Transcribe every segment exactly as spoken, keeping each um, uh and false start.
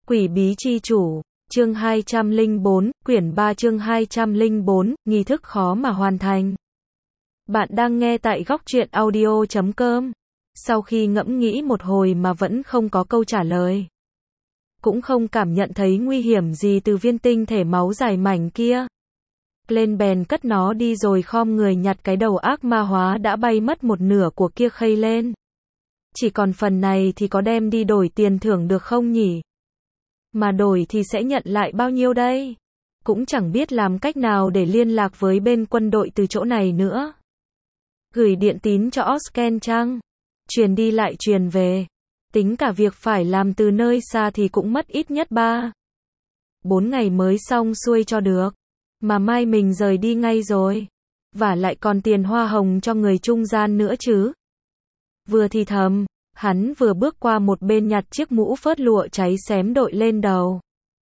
Quỷ bí chi chủ, chương hai trăm lẻ bốn, quyển ba chương hai trăm lẻ bốn, nghi thức khó mà hoàn thành. Bạn đang nghe tại góc truyện audio chấm com. Sau khi ngẫm nghĩ một hồi mà vẫn không có câu trả lời. Cũng không cảm nhận thấy nguy hiểm gì từ viên tinh thể máu dài mảnh kia. Lên bèn cất nó đi rồi khom người nhặt cái đầu ác ma hóa đã bay mất một nửa của kia khây lên. Chỉ còn phần này thì có đem đi đổi tiền thưởng được không nhỉ? Mà đổi thì sẽ nhận lại bao nhiêu đây? Cũng chẳng biết làm cách nào để liên lạc với bên quân đội từ chỗ này nữa. Gửi điện tín cho Osken chăng? Truyền đi lại truyền về. Tính cả việc phải làm từ nơi xa thì cũng mất ít nhất ba bốn ngày mới xong xuôi cho được. Mà mai mình rời đi ngay rồi. Và lại còn tiền hoa hồng cho người trung gian nữa chứ. Vừa thì thầm, hắn vừa bước qua một bên nhặt chiếc mũ phớt lụa cháy xém đội lên đầu.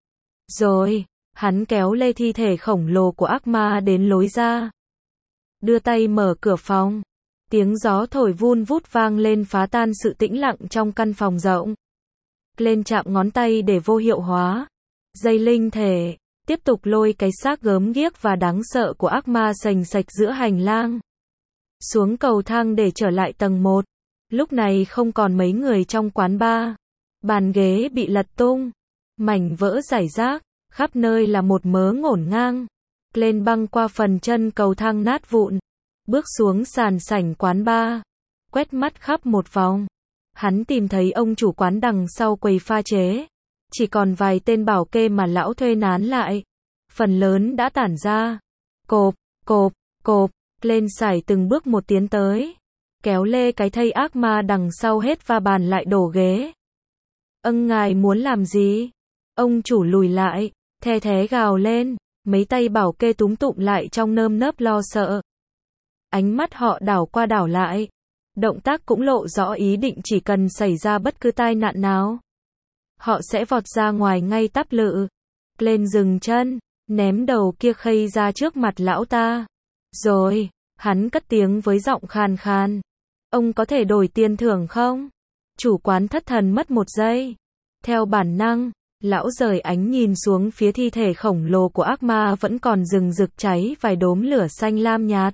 Rồi, hắn kéo lê thi thể khổng lồ của ác ma đến lối ra. Đưa tay mở cửa phòng. Tiếng gió thổi vun vút vang lên phá tan sự tĩnh lặng trong căn phòng rộng. Lên chạm ngón tay để vô hiệu hóa. Dây linh thể, tiếp tục lôi cái xác gớm ghiếc và đáng sợ của ác ma sành sạch giữa hành lang. Xuống cầu thang để trở lại tầng một. Lúc này không còn mấy người trong quán bar. Bàn ghế bị lật tung. Mảnh vỡ rải rác. Khắp nơi là một mớ ngổn ngang. Lên băng qua phần chân cầu thang nát vụn. Bước xuống sàn sảnh quán bar. Quét mắt khắp một vòng. Hắn tìm thấy ông chủ quán đằng sau quầy pha chế. Chỉ còn vài tên bảo kê mà lão thuê nán lại. Phần lớn đã tản ra. Cộp, cộp, cộp. Lên sải từng bước một tiến tới. Kéo lê cái thây ác ma đằng sau hết va bàn lại đổ ghế. Âng ngài muốn làm gì? Ông chủ lùi lại, the thé gào lên, mấy tay bảo kê túm tụm lại trong nơm nớp lo sợ. Ánh mắt họ đảo qua đảo lại. Động tác cũng lộ rõ ý định chỉ cần xảy ra bất cứ tai nạn nào. Họ sẽ vọt ra ngoài ngay tắp lự. Lên dừng chân, ném đầu kia khây ra trước mặt lão ta. Rồi, hắn cất tiếng với giọng khàn khàn. Ông có thể đổi tiền thưởng không? Chủ quán thất thần mất một giây. Theo bản năng, lão rời ánh nhìn xuống phía thi thể khổng lồ của ác ma vẫn còn rừng rực cháy vài đốm lửa xanh lam nhạt.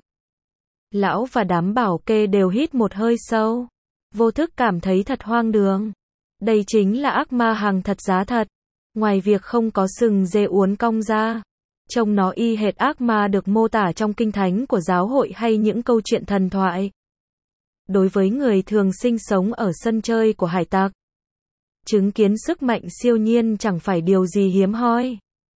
Lão và đám bảo kê đều hít một hơi sâu. Vô thức cảm thấy thật hoang đường. Đây chính là ác ma hàng thật giá thật. Ngoài việc không có sừng dê uốn cong ra, trông nó y hệt ác ma được mô tả trong kinh thánh của giáo hội hay những câu chuyện thần thoại. Đối với người thường sinh sống ở sân chơi của hải tặc, chứng kiến sức mạnh siêu nhiên chẳng phải điều gì hiếm hoi.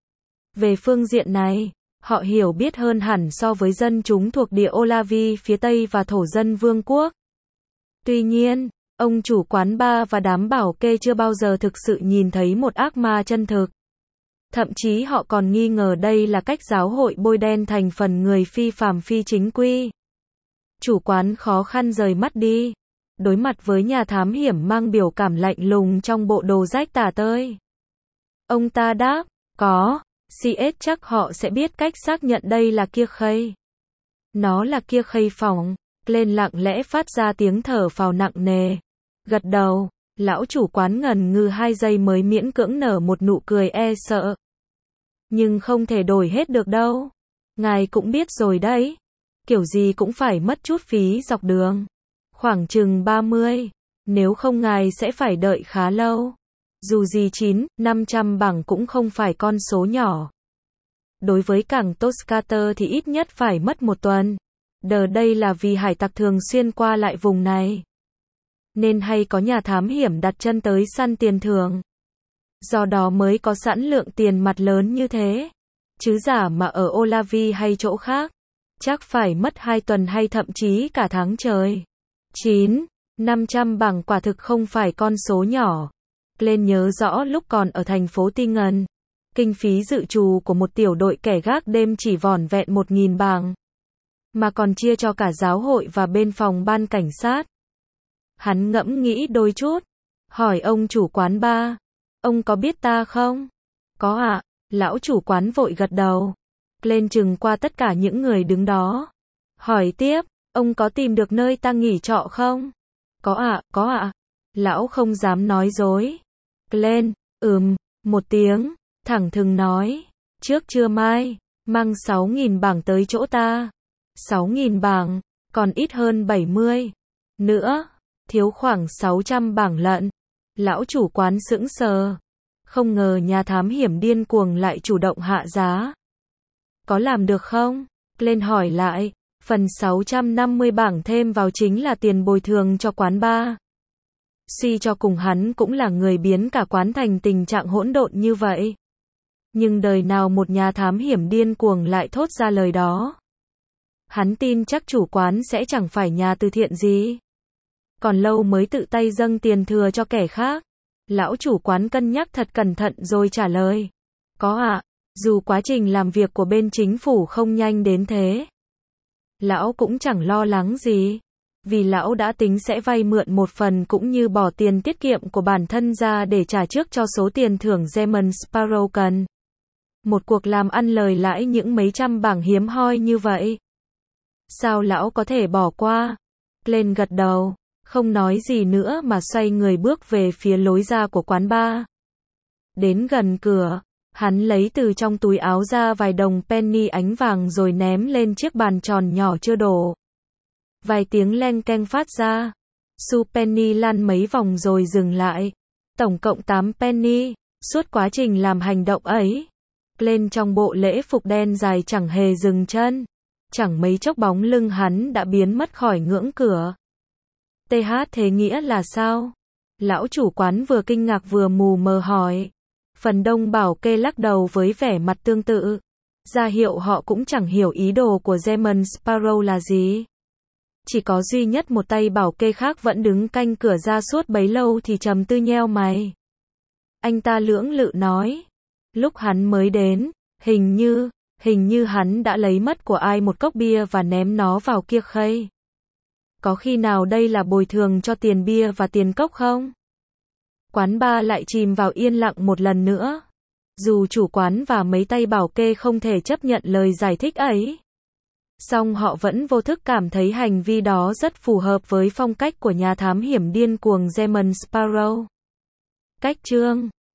Về phương diện này, họ hiểu biết hơn hẳn so với dân chúng thuộc địa Olavi phía Tây và thổ dân vương quốc. Tuy nhiên, ông chủ quán bar và đám bảo kê chưa bao giờ thực sự nhìn thấy một ác ma chân thực. Thậm chí họ còn nghi ngờ đây là cách giáo hội bôi đen thành phần người phi phàm phi chính quy. Chủ quán khó khăn rời mắt đi. Đối mặt với nhà thám hiểm mang biểu cảm lạnh lùng trong bộ đồ rách tả tơi. Ông ta đáp, có, xê ét chắc họ sẽ biết cách xác nhận đây là kia khây. Nó là kia khây phòng. Lên lặng lẽ phát ra tiếng thở phào nặng nề. Gật đầu, lão chủ quán ngần ngừ hai giây mới miễn cưỡng nở một nụ cười e sợ. Nhưng không thể đổi hết được đâu. Ngài cũng biết rồi đấy. Kiểu gì cũng phải mất chút phí dọc đường. Khoảng chừng ba mươi. Nếu không ngài sẽ phải đợi khá lâu. Dù gì chín, năm trăm bảng cũng không phải con số nhỏ. Đối với cảng Toscater thì ít nhất phải mất một tuần. Đờ đây là vì hải tặc thường xuyên qua lại vùng này. Nên hay có nhà thám hiểm đặt chân tới săn tiền thưởng. Do đó mới có sẵn lượng tiền mặt lớn như thế. Chứ giả mà ở Olavi hay chỗ khác, chắc phải mất hai tuần hay thậm chí cả tháng trời. chín, năm trăm bảng quả thực không phải con số nhỏ. Lên nhớ rõ lúc còn ở thành phố Tingen, kinh phí dự trù của một tiểu đội kẻ gác đêm chỉ vỏn vẹn một nghìn bảng. Mà còn chia cho cả giáo hội và bên phòng ban cảnh sát. Hắn ngẫm nghĩ đôi chút. Hỏi ông chủ quán bar. Ông có biết ta không? Có ạ. Lão chủ quán vội gật đầu. Lên chừng qua tất cả những người đứng đó. Hỏi tiếp. Ông có tìm được nơi ta nghỉ trọ không? Có ạ, có ạ. Lão không dám nói dối. Lên, ừm, một tiếng, thẳng thừng nói, trước trưa mai, mang sáu nghìn bảng tới chỗ ta. sáu nghìn bảng, còn ít hơn bảy mươi. Nữa, thiếu khoảng sáu trăm bảng lận. Lão chủ quán sững sờ. Không ngờ nhà thám hiểm điên cuồng lại chủ động hạ giá. Có làm được không? Lên hỏi lại, phần sáu trăm năm mươi bảng thêm vào chính là tiền bồi thường cho quán bar. Suy cho cùng hắn cũng là người biến cả quán thành tình trạng hỗn độn như vậy. Nhưng đời nào một nhà thám hiểm điên cuồng lại thốt ra lời đó. Hắn tin chắc chủ quán sẽ chẳng phải nhà từ thiện gì. Còn lâu mới tự tay dâng tiền thừa cho kẻ khác. Lão chủ quán cân nhắc thật cẩn thận rồi trả lời. Có ạ, dù quá trình làm việc của bên chính phủ không nhanh đến thế. Lão cũng chẳng lo lắng gì. Vì lão đã tính sẽ vay mượn một phần cũng như bỏ tiền tiết kiệm của bản thân ra để trả trước cho số tiền thưởng German Sparrow cần. Một cuộc làm ăn lời lãi những mấy trăm bảng hiếm hoi như vậy. Sao lão có thể bỏ qua? Lên gật đầu, không nói gì nữa mà xoay người bước về phía lối ra của quán bar. Đến gần cửa, hắn lấy từ trong túi áo ra vài đồng penny ánh vàng rồi ném lên chiếc bàn tròn nhỏ chưa đổ. Vài tiếng leng keng phát ra. Xu penny lăn mấy vòng rồi dừng lại. Tổng cộng tám penny. Suốt quá trình làm hành động ấy, lên trong bộ lễ phục đen dài chẳng hề dừng chân. Chẳng mấy chốc bóng lưng hắn đã biến mất khỏi ngưỡng cửa. tê hát thế nghĩa là sao? Lão chủ quán vừa kinh ngạc vừa mù mờ hỏi. Phần đông bảo kê lắc đầu với vẻ mặt tương tự. Ra hiệu họ cũng chẳng hiểu ý đồ của German Sparrow là gì. Chỉ có duy nhất một tay bảo kê khác vẫn đứng canh cửa ra suốt bấy lâu thì trầm tư nheo mày. Anh ta lưỡng lự nói. Lúc hắn mới đến, hình như, hình như hắn đã lấy mất của ai một cốc bia và ném nó vào kia khay. Có khi nào đây là bồi thường cho tiền bia và tiền cốc không? Quán bar lại chìm vào yên lặng một lần nữa. Dù chủ quán và mấy tay bảo kê không thể chấp nhận lời giải thích ấy. Song họ vẫn vô thức cảm thấy hành vi đó rất phù hợp với phong cách của nhà thám hiểm điên cuồng German Sparrow. Cách chương